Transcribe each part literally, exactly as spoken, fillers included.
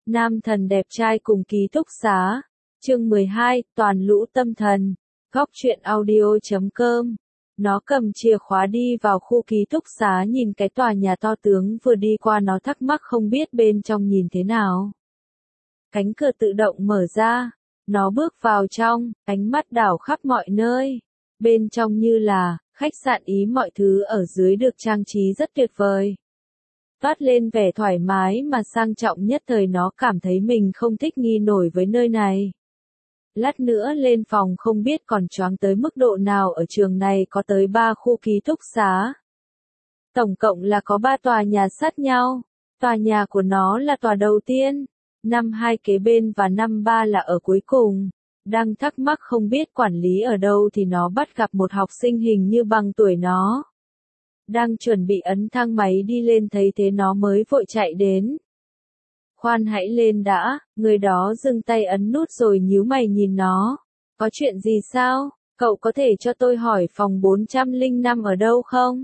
Nam thần đẹp trai cùng ký túc xá. Chương mười hai, toàn lũ tâm thần. Góc truyện audio chấm com. Nó cầm chìa khóa đi vào khu ký túc xá nhìn cái tòa nhà to tướng vừa đi qua, nó thắc mắc không biết bên trong nhìn thế nào. Cánh cửa tự động mở ra. Nó bước vào trong, ánh mắt đảo khắp mọi nơi. Bên trong như là khách sạn ý, mọi thứ ở dưới được trang trí rất tuyệt vời. Toát lên vẻ thoải mái mà sang trọng, nhất thời nó cảm thấy mình không thích nghi nổi với nơi này. Lát nữa lên phòng không biết còn choáng tới mức độ nào. Ở trường này có tới ba khu ký túc xá. Tổng cộng là có ba tòa nhà sát nhau. Tòa nhà của nó là tòa đầu tiên, năm hai kế bên và năm ba là ở cuối cùng. Đang thắc mắc không biết quản lý ở đâu thì nó bắt gặp một học sinh hình như bằng tuổi nó. Đang chuẩn bị ấn thang máy đi lên, thấy thế nó mới vội chạy đến. Khoan hãy lên đã, người đó dừng tay ấn nút rồi nhíu mày nhìn nó. Có chuyện gì sao? Cậu có thể cho tôi hỏi phòng bốn trăm lẻ năm ở đâu không?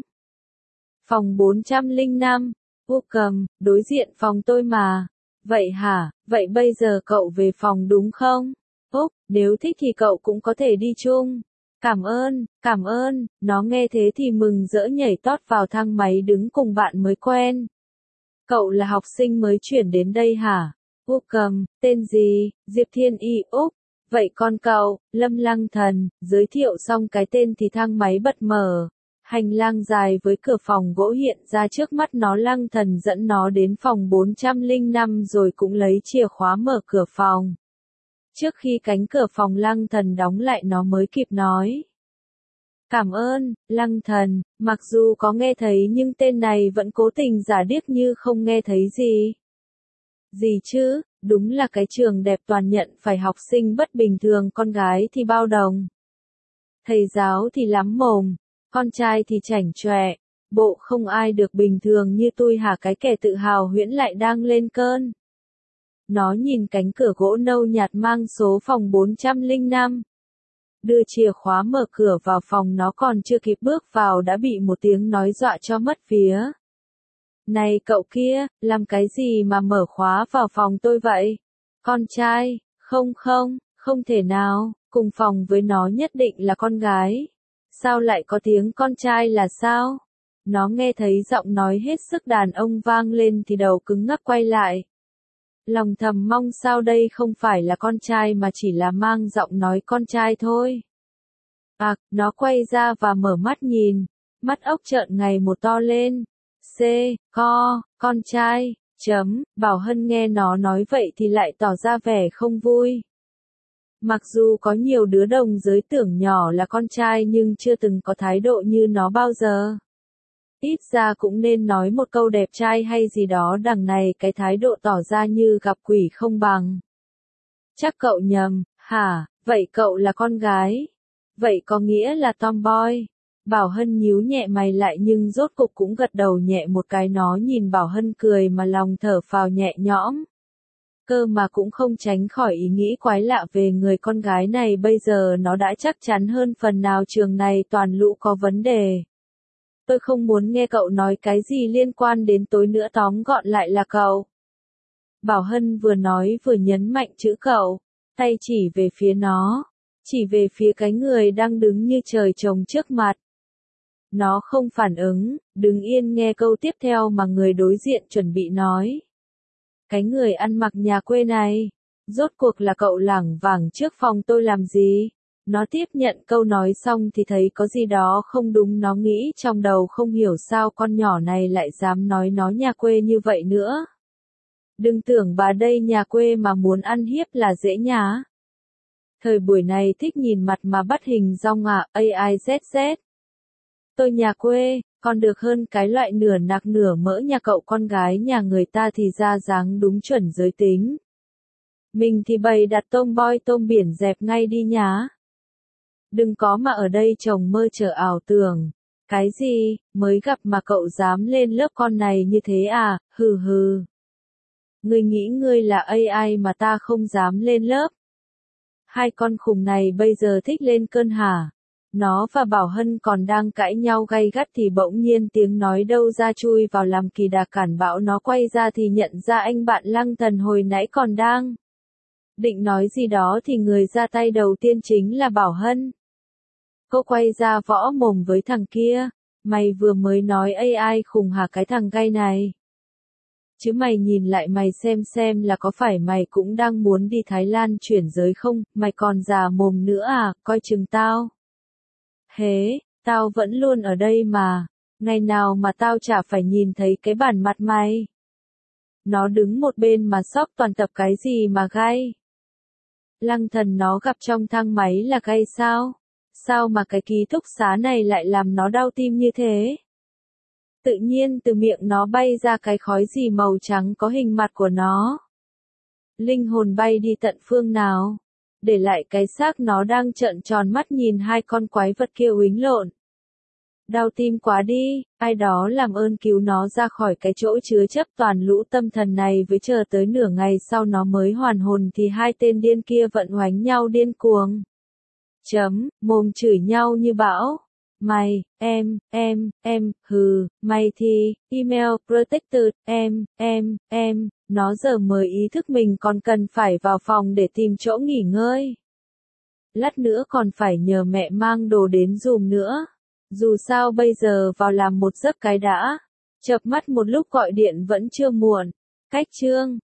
Phòng bốn trăm lẻ năm, Úc cầm, đối diện phòng tôi mà. Vậy hả, vậy bây giờ cậu về phòng đúng không? Úc, nếu thích thì cậu cũng có thể đi chung. Cảm ơn, cảm ơn. Nó nghe thế thì mừng rỡ nhảy tót vào thang máy đứng cùng bạn mới quen. Cậu là học sinh mới chuyển đến đây hả? Úc cầm, tên gì? Diệp Thiên Y. Úc. Vậy con cậu, Lâm Lăng Thần. Giới thiệu xong cái tên thì thang máy bật mở. Hành lang dài với cửa phòng gỗ hiện ra trước mắt nó. Lăng Thần dẫn nó đến phòng bốn trăm lẻ năm rồi cũng lấy chìa khóa mở cửa phòng. Trước khi cánh cửa phòng Lăng Thần đóng lại nó mới kịp nói. Cảm ơn, Lăng Thần. Mặc dù có nghe thấy nhưng tên này vẫn cố tình giả điếc như không nghe thấy gì. Gì chứ, đúng là cái trường đẹp toàn nhận phải học sinh bất bình thường, con gái thì bao đồng. Thầy giáo thì lắm mồm, con trai thì chảnh chọe. Bộ không ai được bình thường như tôi hả? Cái kẻ tự hào huyễn lại đang lên cơn. Nó nhìn cánh cửa gỗ nâu nhạt mang số phòng bốn trăm lẻ năm. Đưa chìa khóa mở cửa vào phòng, nó còn chưa kịp bước vào đã bị một tiếng nói dọa cho mất vía. Này cậu kia, làm cái gì mà mở khóa vào phòng tôi vậy? Con trai, không không, không thể nào, cùng phòng với nó nhất định là con gái. Sao lại có tiếng con trai là sao? Nó nghe thấy giọng nói hết sức đàn ông vang lên thì đầu cứng ngắc quay lại. Lòng thầm mong sao đây không phải là con trai mà chỉ là mang giọng nói con trai thôi. À, nó quay ra và mở mắt nhìn, mắt ốc trợn ngày một to lên. C, co, con trai, chấm, Bảo Hân nghe nó nói vậy thì lại tỏ ra vẻ không vui. Mặc dù có nhiều đứa đồng giới tưởng nhỏ là con trai nhưng chưa từng có thái độ như nó bao giờ. Ít ra cũng nên nói một câu đẹp trai hay gì đó, đằng này cái thái độ tỏ ra như gặp quỷ không bằng. Chắc cậu nhầm, hả, vậy cậu là con gái? Vậy có nghĩa là tomboy? Bảo Hân nhíu nhẹ mày lại nhưng rốt cục cũng gật đầu nhẹ một cái. Nó nhìn Bảo Hân cười mà lòng thở phào nhẹ nhõm. Cơ mà cũng không tránh khỏi ý nghĩ quái lạ về người con gái này. Bây giờ nó đã chắc chắn hơn phần nào trường này toàn lũ có vấn đề. Tôi không muốn nghe cậu nói cái gì liên quan đến tôi nữa, tóm gọn lại là cậu. Bảo Hân vừa nói vừa nhấn mạnh chữ cậu, tay chỉ về phía nó, chỉ về phía cái người đang đứng như trời trồng trước mặt. Nó không phản ứng, đứng yên nghe câu tiếp theo mà người đối diện chuẩn bị nói. Cái người ăn mặc nhà quê này, rốt cuộc là cậu lảng vảng trước phòng tôi làm gì? Nó tiếp nhận câu nói xong thì thấy có gì đó không đúng, nó nghĩ trong đầu không hiểu sao con nhỏ này lại dám nói nó nhà quê như vậy nữa. Đừng tưởng bà đây nhà quê mà muốn ăn hiếp là dễ nhá. Thời buổi này thích nhìn mặt mà bắt hình dong à, a i z z. Tôi nhà quê, còn được hơn cái loại nửa nạc nửa mỡ nhà cậu. Con gái nhà người ta thì ra dáng đúng chuẩn giới tính. Mình thì bày đặt tôm boy tôm biển dẹp ngay đi nhá. Đừng có mà ở đây chồng mơ chờ ảo tưởng. Cái gì, mới gặp mà cậu dám lên lớp con này như thế à, hừ hừ. Ngươi nghĩ ngươi là a i mà ta không dám lên lớp. Hai con khùng này bây giờ thích lên cơn hả? Nó và Bảo Hân còn đang cãi nhau gay gắt thì bỗng nhiên tiếng nói đâu ra chui vào làm Kỳ Đà cản bảo nó quay ra thì nhận ra anh bạn Lăng Thần hồi nãy còn đang định nói gì đó thì người ra tay đầu tiên chính là Bảo Hân. Cô quay ra võ mồm với thằng kia, mày vừa mới nói a i khùng hả cái thằng gay này? Chứ mày nhìn lại mày xem xem là có phải mày cũng đang muốn đi Thái Lan chuyển giới không, mày còn già mồm nữa à, coi chừng tao. Hế, tao vẫn luôn ở đây mà, ngày nào mà tao chả phải nhìn thấy cái bản mặt mày. Nó đứng một bên mà sốc toàn tập cái gì mà gay. Lăng Thần nó gặp trong thang máy là gay sao? Sao mà cái ký túc xá này lại làm nó đau tim như thế? Tự nhiên từ miệng nó bay ra cái khói gì màu trắng có hình mặt của nó. Linh hồn bay đi tận phương nào? Để lại cái xác nó đang trợn tròn mắt nhìn hai con quái vật kia uýnh lộn. Đau tim quá đi, ai đó làm ơn cứu nó ra khỏi cái chỗ chứa chấp toàn lũ tâm thần này với chờ tới nửa ngày sau nó mới hoàn hồn thì hai tên điên kia vận hoánh nhau điên cuồng. Chấm, mồm chửi nhau như bão. Mày, em, em, em, hừ, mày thì, email, protected, em, em, em, nó giờ mới ý thức mình còn cần phải vào phòng để tìm chỗ nghỉ ngơi. Lát nữa còn phải nhờ mẹ mang đồ đến giùm nữa. Dù sao bây giờ vào làm một giấc cái đã. Chợp mắt một lúc gọi điện vẫn chưa muộn. Cách chương